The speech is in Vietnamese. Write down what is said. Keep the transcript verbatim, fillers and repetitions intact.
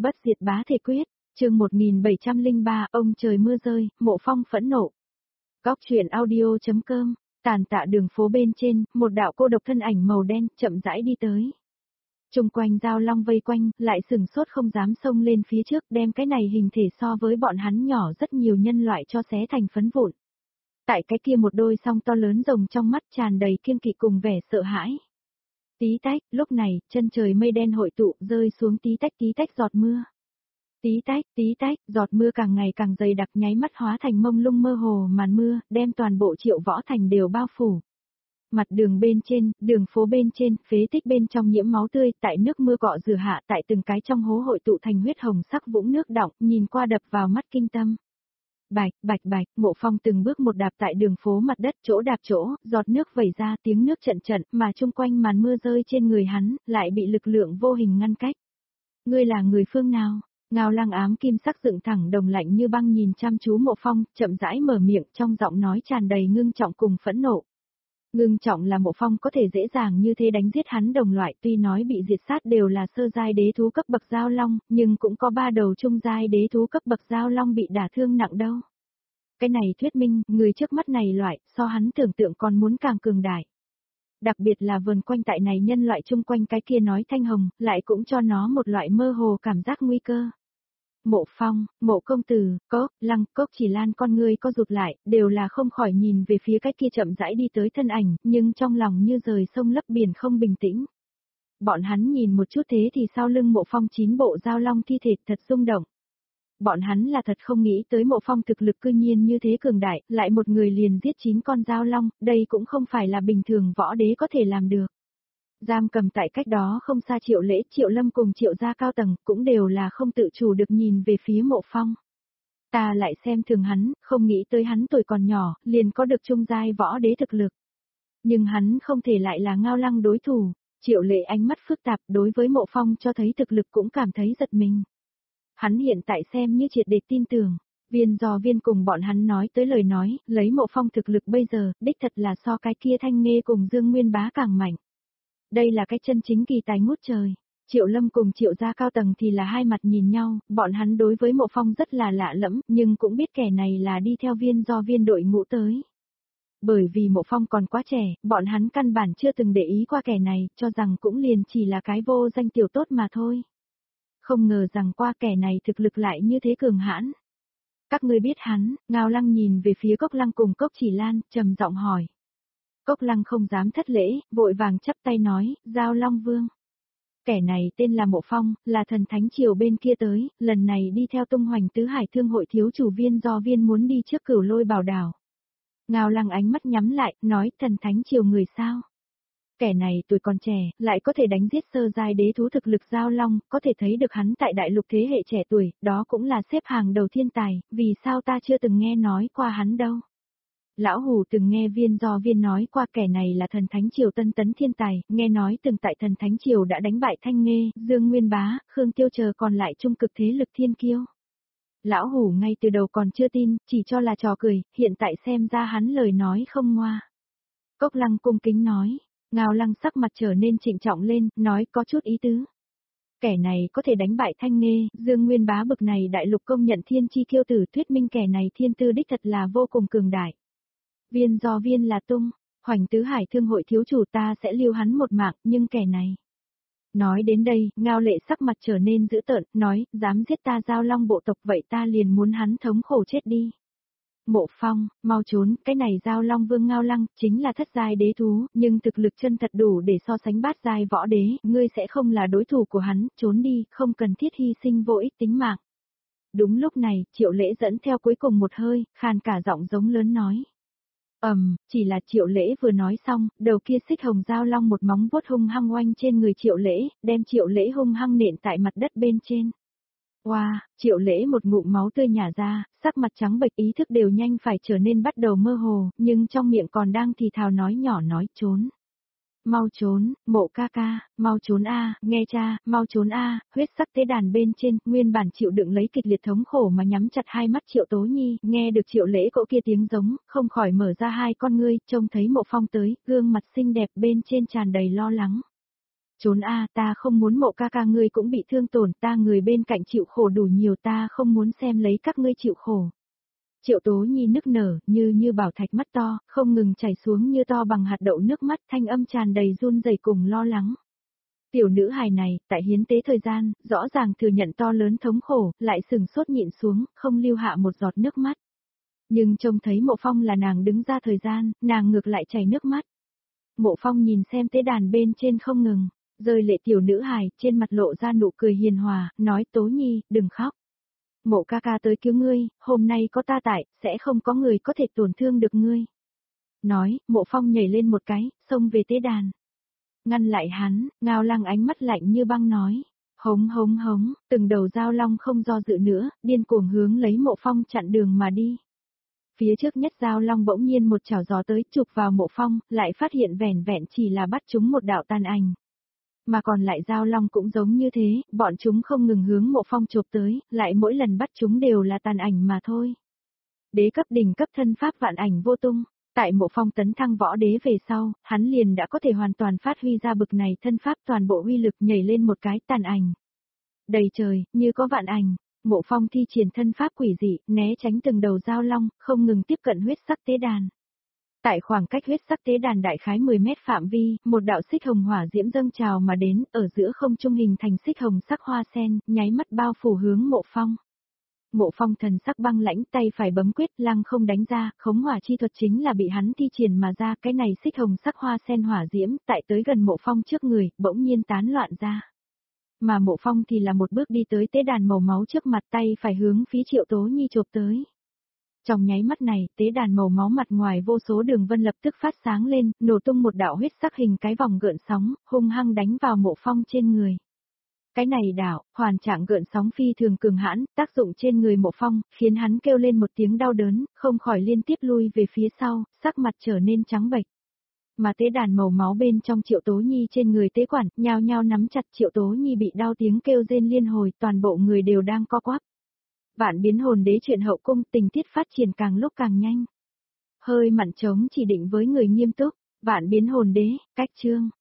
Bất diệt bá thể quyết, chương một nghìn bảy trăm lẻ ba, ông trời mưa rơi, Mộ Phong phẫn nộ. Góc truyện audio.com, tàn tạ đường phố bên trên, một đạo cô độc thân ảnh màu đen chậm rãi đi tới. Trung quanh Giao Long vây quanh, lại sừng sốt không dám xông lên phía trước, đem cái này hình thể so với bọn hắn nhỏ rất nhiều nhân loại cho xé thành phấn vụn. Tại cái kia một đôi song to lớn rồng trong mắt tràn đầy kiêng kỵ cùng vẻ sợ hãi. Tí tách, lúc này, chân trời mây đen hội tụ, rơi xuống tí tách tí tách giọt mưa. Tí tách, tí tách, giọt mưa càng ngày càng dày đặc, nháy mắt hóa thành mông lung mơ hồ màn mưa, đem toàn bộ Triệu Võ Thành đều bao phủ. Mặt đường bên trên, đường phố bên trên, phế tích bên trong nhiễm máu tươi, tại nước mưa cọ rửa hạ, tại từng cái trong hố hội tụ thành huyết hồng sắc vũng nước đọng, nhìn qua đập vào mắt kinh tâm. Bạch, bạch bạch, Mộ Phong từng bước một đạp tại đường phố mặt đất, chỗ đạp chỗ, giọt nước vẩy ra, tiếng nước trận trận, mà chung quanh màn mưa rơi trên người hắn, lại bị lực lượng vô hình ngăn cách. Ngươi là người phương nào? Ngao Lăng ám kim sắc dựng thẳng đồng lạnh như băng nhìn chăm chú Mộ Phong, chậm rãi mở miệng, trong giọng nói tràn đầy ngưng trọng cùng phẫn nộ. Ngưng trọng là Mộ Phong có thể dễ dàng như thế đánh giết hắn đồng loại, tuy nói bị diệt sát đều là sơ giai đế thú cấp bậc Giao Long, nhưng cũng có ba đầu trung giai đế thú cấp bậc Giao Long bị đả thương nặng đâu. Cái này thuyết minh, người trước mắt này loại, so hắn tưởng tượng còn muốn càng cường đại. Đặc biệt là vườn quanh tại này nhân loại chung quanh cái kia nói thanh hồng, lại cũng cho nó một loại mơ hồ cảm giác nguy cơ. Mộ Phong, Mộ công tử, Cốc, Lăng, Cốc Chỉ Lan con ngươi co rụt lại, đều là không khỏi nhìn về phía cái kia chậm rãi đi tới thân ảnh, nhưng trong lòng như rời sông lấp biển không bình tĩnh. Bọn hắn nhìn một chút thế thì sau lưng Mộ Phong chín bộ Giao Long thi thể thật rung động. Bọn hắn là thật không nghĩ tới Mộ Phong thực lực cư nhiên như thế cường đại, lại một người liền giết chín con Giao Long, đây cũng không phải là bình thường võ đế có thể làm được. Giam cầm tại cách đó không xa Triệu Lễ, Triệu Lâm cùng Triệu gia cao tầng, cũng đều là không tự chủ được nhìn về phía Mộ Phong. Ta lại xem thường hắn, không nghĩ tới hắn tuổi còn nhỏ, liền có được trung giai võ đế thực lực. Nhưng hắn không thể lại là Ngao Lăng đối thủ. Triệu Lễ ánh mắt phức tạp, đối với Mộ Phong cho thấy thực lực cũng cảm thấy giật mình. Hắn hiện tại xem như triệt để tin tưởng. Viên Do Viên cùng bọn hắn nói tới lời nói, lấy Mộ Phong thực lực bây giờ, đích thật là so cái kia Thanh Nghê cùng Dương Nguyên Bá càng mạnh. Đây là cái chân chính kỳ tài ngút trời. Triệu Lâm cùng Triệu gia cao tầng thì là hai mặt nhìn nhau, bọn hắn đối với Mộ Phong rất là lạ lẫm, nhưng cũng biết kẻ này là đi theo Viên Do Viên đội ngũ tới. Bởi vì Mộ Phong còn quá trẻ, bọn hắn căn bản chưa từng để ý qua kẻ này, cho rằng cũng liền chỉ là cái vô danh tiểu tốt mà thôi. Không ngờ rằng qua kẻ này thực lực lại như thế cường hãn. Các ngươi biết hắn? Ngao Lăng nhìn về phía Cốc Lăng cùng Cốc Chỉ Lan, trầm giọng hỏi. Cốc Lăng không dám thất lễ, vội vàng chắp tay nói, Giao Long Vương. Kẻ này tên là Mộ Phong, là thần thánh triều bên kia tới, lần này đi theo tung hoành tứ hải thương hội thiếu chủ Viên Do Viên muốn đi trước Cửu Lôi Bảo Đảo. Ngao Lăng ánh mắt nhắm lại, nói thần thánh triều người sao? Kẻ này tuổi còn trẻ, lại có thể đánh giết sơ giai đế thú thực lực Giao Long, có thể thấy được hắn tại đại lục thế hệ trẻ tuổi, đó cũng là xếp hàng đầu thiên tài, vì sao ta chưa từng nghe nói qua hắn đâu? Lão Hủ từng nghe Viên Do Viên nói qua kẻ này là thần thánh triều tân tấn thiên tài, nghe nói từng tại thần thánh triều đã đánh bại Thanh Nghê, Dương Nguyên Bá, Khương Tiêu chờ còn lại trung cực thế lực thiên kiêu. Lão Hủ ngay từ đầu còn chưa tin, chỉ cho là trò cười, hiện tại xem ra hắn lời nói không ngoa. Cốc Lăng cung kính nói, Ngao Lăng sắc mặt trở nên trịnh trọng lên, nói có chút ý tứ. Kẻ này có thể đánh bại Thanh Nghê, Dương Nguyên Bá bực này đại lục công nhận thiên chi kiêu tử, thuyết minh kẻ này thiên tư đích thật là vô cùng cường đại. Viên Do Viên là tung, hoành tứ hải thương hội thiếu chủ ta sẽ lưu hắn một mạng, nhưng kẻ này. Nói đến đây, Ngao Lệ sắc mặt trở nên dữ tợn, nói, dám giết ta Giao Long bộ tộc vậy ta liền muốn hắn thống khổ chết đi. Mộ Phong, mau trốn, cái này Giao Long Vương Ngao Lăng, chính là thất giai đế thú, nhưng thực lực chân thật đủ để so sánh bát giai võ đế, ngươi sẽ không là đối thủ của hắn, trốn đi, không cần thiết hy sinh vô ích tính mạng. Đúng lúc này, Triệu Lễ dẫn theo cuối cùng một hơi, khàn cả giọng giống lớn nói. Ầm, um, chỉ là Triệu Lễ vừa nói xong, đầu kia xích hồng Giao Long một móng vuốt hung hăng oanh trên người Triệu Lễ, đem Triệu Lễ hung hăng nện tại mặt đất bên trên. Oa, wow, Triệu Lễ một ngụm máu tươi nhả ra, sắc mặt trắng bệch, ý thức đều nhanh phải trở nên bắt đầu mơ hồ, nhưng trong miệng còn đang thì thào nói nhỏ nói trốn. Mau trốn, Mộ ca ca, mau trốn a, nghe cha, mau trốn a, huyết sắc tế đàn bên trên, nguyên bản chịu đựng lấy kịch liệt thống khổ mà nhắm chặt hai mắt Triệu Tố Nhi, nghe được Triệu Lễ cỗ kia tiếng giống, không khỏi mở ra hai con ngươi, trông thấy Mộ Phong tới, gương mặt xinh đẹp bên trên tràn đầy lo lắng. Trốn a, ta không muốn Mộ ca ca ngươi cũng bị thương tổn, ta người bên cạnh chịu khổ đủ nhiều, ta không muốn xem lấy các ngươi chịu khổ. Triệu Tố Nhi nức nở, như như bảo thạch mắt to, không ngừng chảy xuống như to bằng hạt đậu nước mắt, thanh âm tràn đầy run rẩy cùng lo lắng. Tiểu nữ hài này, tại hiến tế thời gian, rõ ràng thừa nhận to lớn thống khổ, lại sừng sốt nhịn xuống, không lưu hạ một giọt nước mắt. Nhưng trông thấy Mộ Phong là nàng đứng ra thời gian, nàng ngược lại chảy nước mắt. Mộ Phong nhìn xem tế đàn bên trên không ngừng, rơi lệ tiểu nữ hài, trên mặt lộ ra nụ cười hiền hòa, nói Tố Nhi, đừng khóc. Mộ ca ca tới cứu ngươi, hôm nay có ta tại, sẽ không có người có thể tổn thương được ngươi. Nói, Mộ Phong nhảy lên một cái, xông về tế đàn. Ngăn lại hắn, Ngao Lăng ánh mắt lạnh như băng nói. Hống hống hống, từng đầu dao long không do dự nữa, điên cuồng hướng lấy Mộ Phong chặn đường mà đi. Phía trước nhất dao long bỗng nhiên một chảo gió tới chụp vào Mộ Phong, lại phát hiện vẻn vẹn chỉ là bắt chúng một đạo tàn ảnh. Mà còn lại dao long cũng giống như thế, bọn chúng không ngừng hướng Mộ Phong chộp tới, lại mỗi lần bắt chúng đều là tàn ảnh mà thôi. Đế cấp đỉnh cấp thân pháp vạn ảnh vô tung, tại Mộ Phong tấn thăng võ đế về sau, hắn liền đã có thể hoàn toàn phát huy ra bực này thân pháp toàn bộ uy lực nhảy lên một cái tàn ảnh. Đầy trời, như có vạn ảnh, Mộ Phong thi triển thân pháp quỷ dị, né tránh từng đầu dao long, không ngừng tiếp cận huyết sắc tế đàn. Tại khoảng cách huyết sắc tế đàn đại khái mười mét phạm vi, một đạo xích hồng hỏa diễm dâng trào mà đến, ở giữa không trung hình thành xích hồng sắc hoa sen, nháy mắt bao phủ hướng Mộ Phong. Mộ Phong thần sắc băng lãnh, tay phải bấm quyết, lăng không đánh ra, khống hỏa chi thuật chính là bị hắn thi triển mà ra, cái này xích hồng sắc hoa sen hỏa diễm, tại tới gần Mộ Phong trước người, bỗng nhiên tán loạn ra. Mà Mộ Phong thì là một bước đi tới tế đàn màu máu trước mặt, tay phải hướng phía Triệu Tố Nhi chộp tới. Trong nháy mắt này, tế đàn màu máu mặt ngoài vô số đường vân lập tức phát sáng lên, nổ tung một đạo huyết sắc hình cái vòng gợn sóng, hung hăng đánh vào Mộ Phong trên người. Cái này đạo, hoàn trạng gợn sóng phi thường cường hãn, tác dụng trên người Mộ Phong, khiến hắn kêu lên một tiếng đau đớn, không khỏi liên tiếp lui về phía sau, sắc mặt trở nên trắng bệch. Mà tế đàn màu máu bên trong Triệu Tố Nhi trên người tế quản, nhao nhao nắm chặt Triệu Tố Nhi bị đau tiếng kêu rên liên hồi, toàn bộ người đều đang co quắp. Vạn biến hồn đế chuyện hậu cung, tình tiết phát triển càng lúc càng nhanh. Hơi mặn trống chỉ định với người nghiêm túc, vạn biến hồn đế, cách chương.